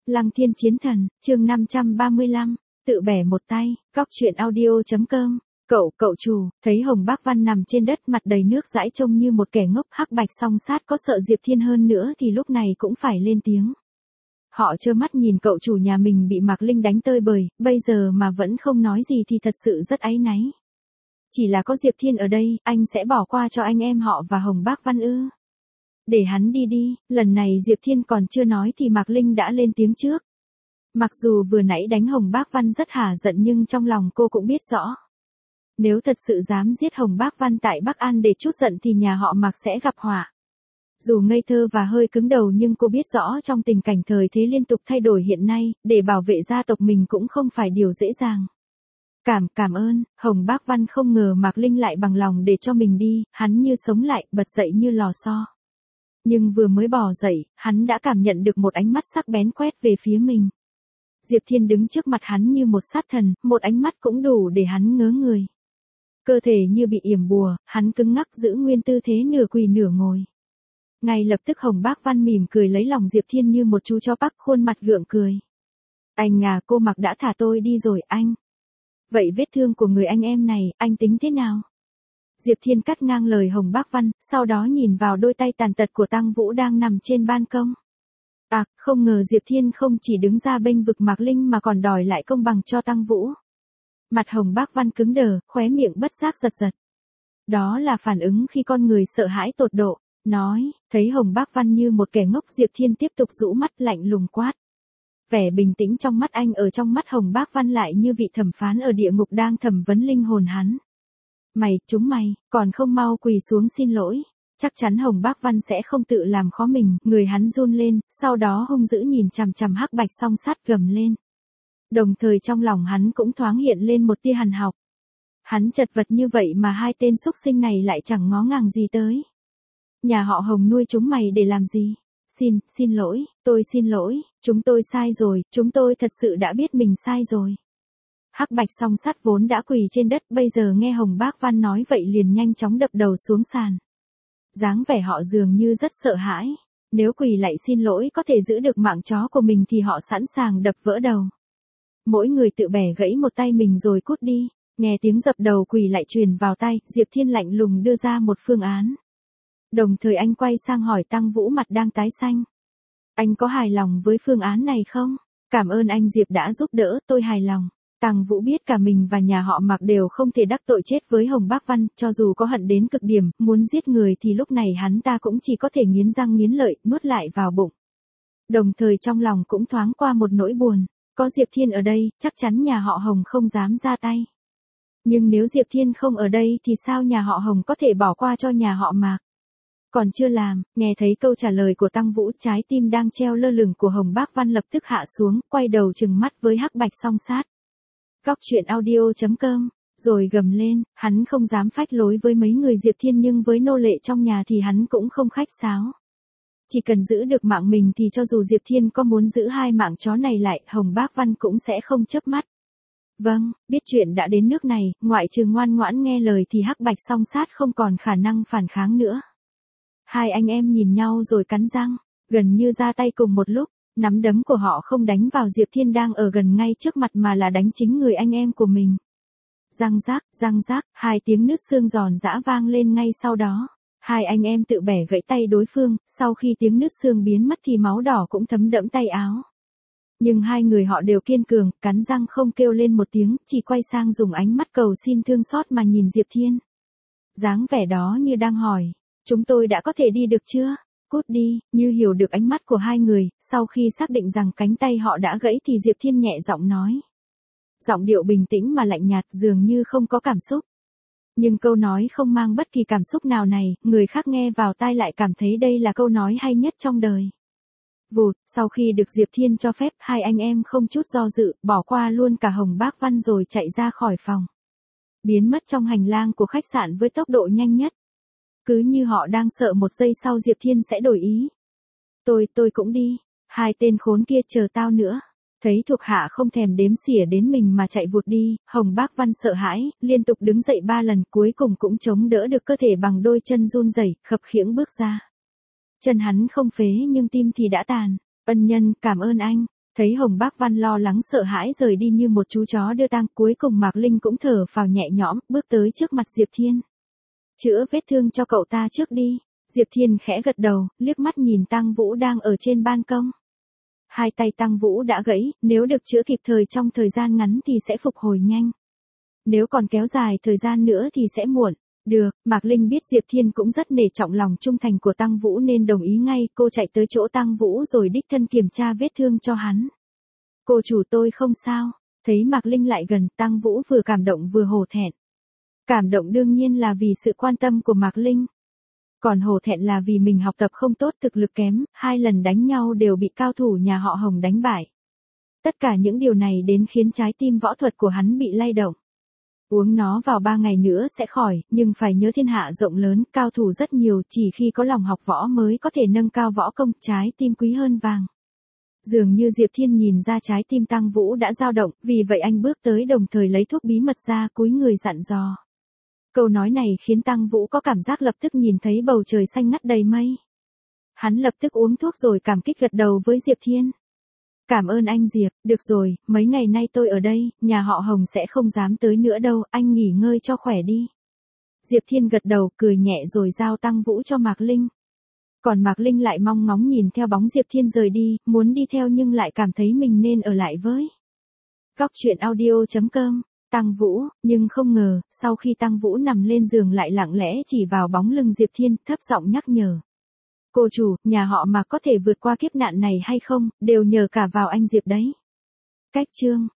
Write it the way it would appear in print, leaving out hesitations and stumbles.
Lăng Thiên Chiến Thần, chương 535, tự bẻ một tay, Cóc Truyện Audio.com. Cậu chủ, thấy Hồng Bác Văn nằm trên đất mặt đầy nước dãi trông như một kẻ ngốc. Hắc Bạch Song Sát có sợ Diệp Thiên hơn nữa thì lúc này cũng phải lên tiếng. Họ trơ mắt nhìn cậu chủ nhà mình bị Mạc Linh đánh tơi bời, bây giờ mà vẫn không nói gì thì thật sự rất áy náy. Chỉ là có Diệp Thiên ở đây, anh sẽ bỏ qua cho anh em họ và Hồng Bác Văn ư? Để hắn đi đi, lần này Diệp Thiên còn chưa nói thì Mạc Linh đã lên tiếng trước. Mặc dù vừa nãy đánh Hồng Bác Văn rất hả giận nhưng trong lòng cô cũng biết rõ. Nếu thật sự dám giết Hồng Bác Văn tại Bắc An để trút giận thì nhà họ Mạc sẽ gặp họa. Dù ngây thơ và hơi cứng đầu nhưng cô biết rõ trong tình cảnh thời thế liên tục thay đổi hiện nay, để bảo vệ gia tộc mình cũng không phải điều dễ dàng. Cảm ơn, Hồng Bác Văn không ngờ Mạc Linh lại bằng lòng để cho mình đi, hắn như sống lại, bật dậy như lò xo. Nhưng vừa mới bò dậy, hắn đã cảm nhận được một ánh mắt sắc bén quét về phía mình. Diệp Thiên đứng trước mặt hắn như một sát thần, một ánh mắt cũng đủ để hắn ngớ người. Cơ thể như bị yểm bùa, hắn cứng ngắc giữ nguyên tư thế nửa quỳ nửa ngồi. Ngay lập tức Hồng Bác Văn mỉm cười lấy lòng Diệp Thiên như một chú chó Bắc, khuôn mặt gượng cười. Anh à, cô Mạc đã thả tôi đi rồi anh. Vậy vết thương của người anh em này, anh tính thế nào? Diệp Thiên cắt ngang lời Hồng Bác Văn, sau đó nhìn vào đôi tay tàn tật của Tăng Vũ đang nằm trên ban công. Không ngờ Diệp Thiên không chỉ đứng ra bênh vực Mạc Linh mà còn đòi lại công bằng cho Tăng Vũ. Mặt Hồng Bác Văn cứng đờ, khóe miệng bất giác giật giật. Đó là phản ứng khi con người sợ hãi tột độ, nói, thấy Hồng Bác Văn như một kẻ ngốc. Diệp Thiên tiếp tục rũ mắt lạnh lùng quát. Vẻ bình tĩnh trong mắt anh ở trong mắt Hồng Bác Văn lại như vị thẩm phán ở địa ngục đang thẩm vấn linh hồn hắn. Chúng mày, còn không mau quỳ xuống xin lỗi. Chắc chắn Hồng Bác Văn sẽ không tự làm khó mình. Người hắn run lên, sau đó hung dữ nhìn chằm chằm Hắc Bạch Song Sát gầm lên. Đồng thời trong lòng hắn cũng thoáng hiện lên một tia hằn học. Hắn chật vật như vậy mà hai tên xúc sinh này lại chẳng ngó ngàng gì tới. Nhà họ Hồng nuôi chúng mày để làm gì? Xin lỗi, tôi xin lỗi, chúng tôi sai rồi, chúng tôi thật sự đã biết mình sai rồi. Hắc Bạch Song Sát vốn đã quỳ trên đất, bây giờ nghe Hồng Bác Văn nói vậy liền nhanh chóng đập đầu xuống sàn. Dáng vẻ họ dường như rất sợ hãi. Nếu quỳ lại xin lỗi có thể giữ được mạng chó của mình thì họ sẵn sàng đập vỡ đầu. Mỗi người tự bẻ gãy một tay mình rồi cút đi. Nghe tiếng dập đầu quỳ lại truyền vào tai, Diệp Thiên lạnh lùng đưa ra một phương án. Đồng thời anh quay sang hỏi Tăng Vũ mặt đang tái xanh. Anh có hài lòng với phương án này không? Cảm ơn anh Diệp đã giúp đỡ, tôi hài lòng. Tăng Vũ biết cả mình và nhà họ Mạc đều không thể đắc tội chết với Hồng Bác Văn, cho dù có hận đến cực điểm, muốn giết người thì lúc này hắn ta cũng chỉ có thể nghiến răng nghiến lợi, nuốt lại vào bụng. Đồng thời trong lòng cũng thoáng qua một nỗi buồn, có Diệp Thiên ở đây, chắc chắn nhà họ Hồng không dám ra tay. Nhưng nếu Diệp Thiên không ở đây thì sao nhà họ Hồng có thể bỏ qua cho nhà họ Mạc? Còn chưa làm, nghe thấy câu trả lời của Tăng Vũ, trái tim đang treo lơ lửng của Hồng Bác Văn lập tức hạ xuống, quay đầu trừng mắt với Hắc Bạch Song Sát. Cóc Truyện Audio.com, rồi gầm lên, hắn không dám phách lối với mấy người Diệp Thiên nhưng với nô lệ trong nhà thì hắn cũng không khách sáo. Chỉ cần giữ được mạng mình thì cho dù Diệp Thiên có muốn giữ hai mạng chó này lại, Hồng Bác Văn cũng sẽ không chớp mắt. Vâng, biết chuyện đã đến nước này, ngoại trừ ngoan ngoãn nghe lời thì Hắc Bạch Song Sát không còn khả năng phản kháng nữa. Hai anh em nhìn nhau rồi cắn răng, gần như ra tay cùng một lúc. Nắm đấm của họ không đánh vào Diệp Thiên đang ở gần ngay trước mặt mà là đánh chính người anh em của mình. Răng rác, hai tiếng nứt xương giòn giã vang lên ngay sau đó. Hai anh em tự bẻ gãy tay đối phương, sau khi tiếng nứt xương biến mất thì máu đỏ cũng thấm đẫm tay áo. Nhưng hai người họ đều kiên cường, cắn răng không kêu lên một tiếng, chỉ quay sang dùng ánh mắt cầu xin thương xót mà nhìn Diệp Thiên. Dáng vẻ đó như đang hỏi, chúng tôi đã có thể đi được chưa? Cút đi, như hiểu được ánh mắt của hai người, sau khi xác định rằng cánh tay họ đã gãy thì Diệp Thiên nhẹ giọng nói. Giọng điệu bình tĩnh mà lạnh nhạt dường như không có cảm xúc. Nhưng câu nói không mang bất kỳ cảm xúc nào này, người khác nghe vào tai lại cảm thấy đây là câu nói hay nhất trong đời. Vụt, sau khi được Diệp Thiên cho phép, hai anh em không chút do dự, bỏ qua luôn cả Hồng Bác Văn rồi chạy ra khỏi phòng. Biến mất trong hành lang của khách sạn với tốc độ nhanh nhất. Cứ như họ đang sợ một giây sau Diệp Thiên sẽ đổi ý. Tôi cũng đi, hai tên khốn kia chờ tao nữa. Thấy thuộc hạ không thèm đếm xỉa đến mình mà chạy vụt đi, Hồng Bác Văn sợ hãi, liên tục đứng dậy 3 lần cuối cùng cũng chống đỡ được cơ thể bằng đôi chân run rẩy, khập khiễng bước ra. Chân hắn không phế nhưng tim thì đã tàn. Ân nhân, cảm ơn anh. Thấy Hồng Bác Văn lo lắng sợ hãi rời đi như một chú chó đưa tang, cuối cùng Mạc Linh cũng thở phào nhẹ nhõm, bước tới trước mặt Diệp Thiên. Chữa vết thương cho cậu ta trước đi. Diệp Thiên khẽ gật đầu, liếc mắt nhìn Tăng Vũ đang ở trên ban công. Hai tay Tăng Vũ đã gãy, nếu được chữa kịp thời trong thời gian ngắn thì sẽ phục hồi nhanh. Nếu còn kéo dài thời gian nữa thì sẽ muộn. Được, Mạc Linh biết Diệp Thiên cũng rất nể trọng lòng trung thành của Tăng Vũ nên đồng ý ngay, cô chạy tới chỗ Tăng Vũ rồi đích thân kiểm tra vết thương cho hắn. Cô chủ tôi không sao. Thấy Mạc Linh lại gần, Tăng Vũ vừa cảm động vừa hổ thẹn. Cảm động đương nhiên là vì sự quan tâm của Mạc Linh. Còn hổ thẹn là vì mình học tập không tốt, thực lực kém, 2 lần đánh nhau đều bị cao thủ nhà họ Hồng đánh bại. Tất cả những điều này đến khiến trái tim võ thuật của hắn bị lay động. Uống nó vào 3 ngày nữa sẽ khỏi, nhưng phải nhớ thiên hạ rộng lớn, cao thủ rất nhiều, chỉ khi có lòng học võ mới có thể nâng cao võ công, trái tim quý hơn vàng. Dường như Diệp Thiên nhìn ra trái tim Tăng Vũ đã dao động, vì vậy anh bước tới đồng thời lấy thuốc bí mật ra, cúi người dặn dò. Câu nói này khiến Tăng Vũ có cảm giác lập tức nhìn thấy bầu trời xanh ngắt đầy mây. Hắn lập tức uống thuốc rồi cảm kích gật đầu với Diệp Thiên. Cảm ơn anh Diệp, được rồi, mấy ngày nay tôi ở đây, nhà họ Hồng sẽ không dám tới nữa đâu, anh nghỉ ngơi cho khỏe đi. Diệp Thiên gật đầu, cười nhẹ rồi giao Tăng Vũ cho Mạc Linh. Còn Mạc Linh lại mong ngóng nhìn theo bóng Diệp Thiên rời đi, muốn đi theo nhưng lại cảm thấy mình nên ở lại với. Góc truyện audio.com, Tăng Vũ, nhưng không ngờ, sau khi Tăng Vũ nằm lên giường lại lặng lẽ chỉ vào bóng lưng Diệp Thiên, thấp giọng nhắc nhở. Cô chủ, nhà họ mà có thể vượt qua kiếp nạn này hay không, đều nhờ cả vào anh Diệp đấy. Cách chương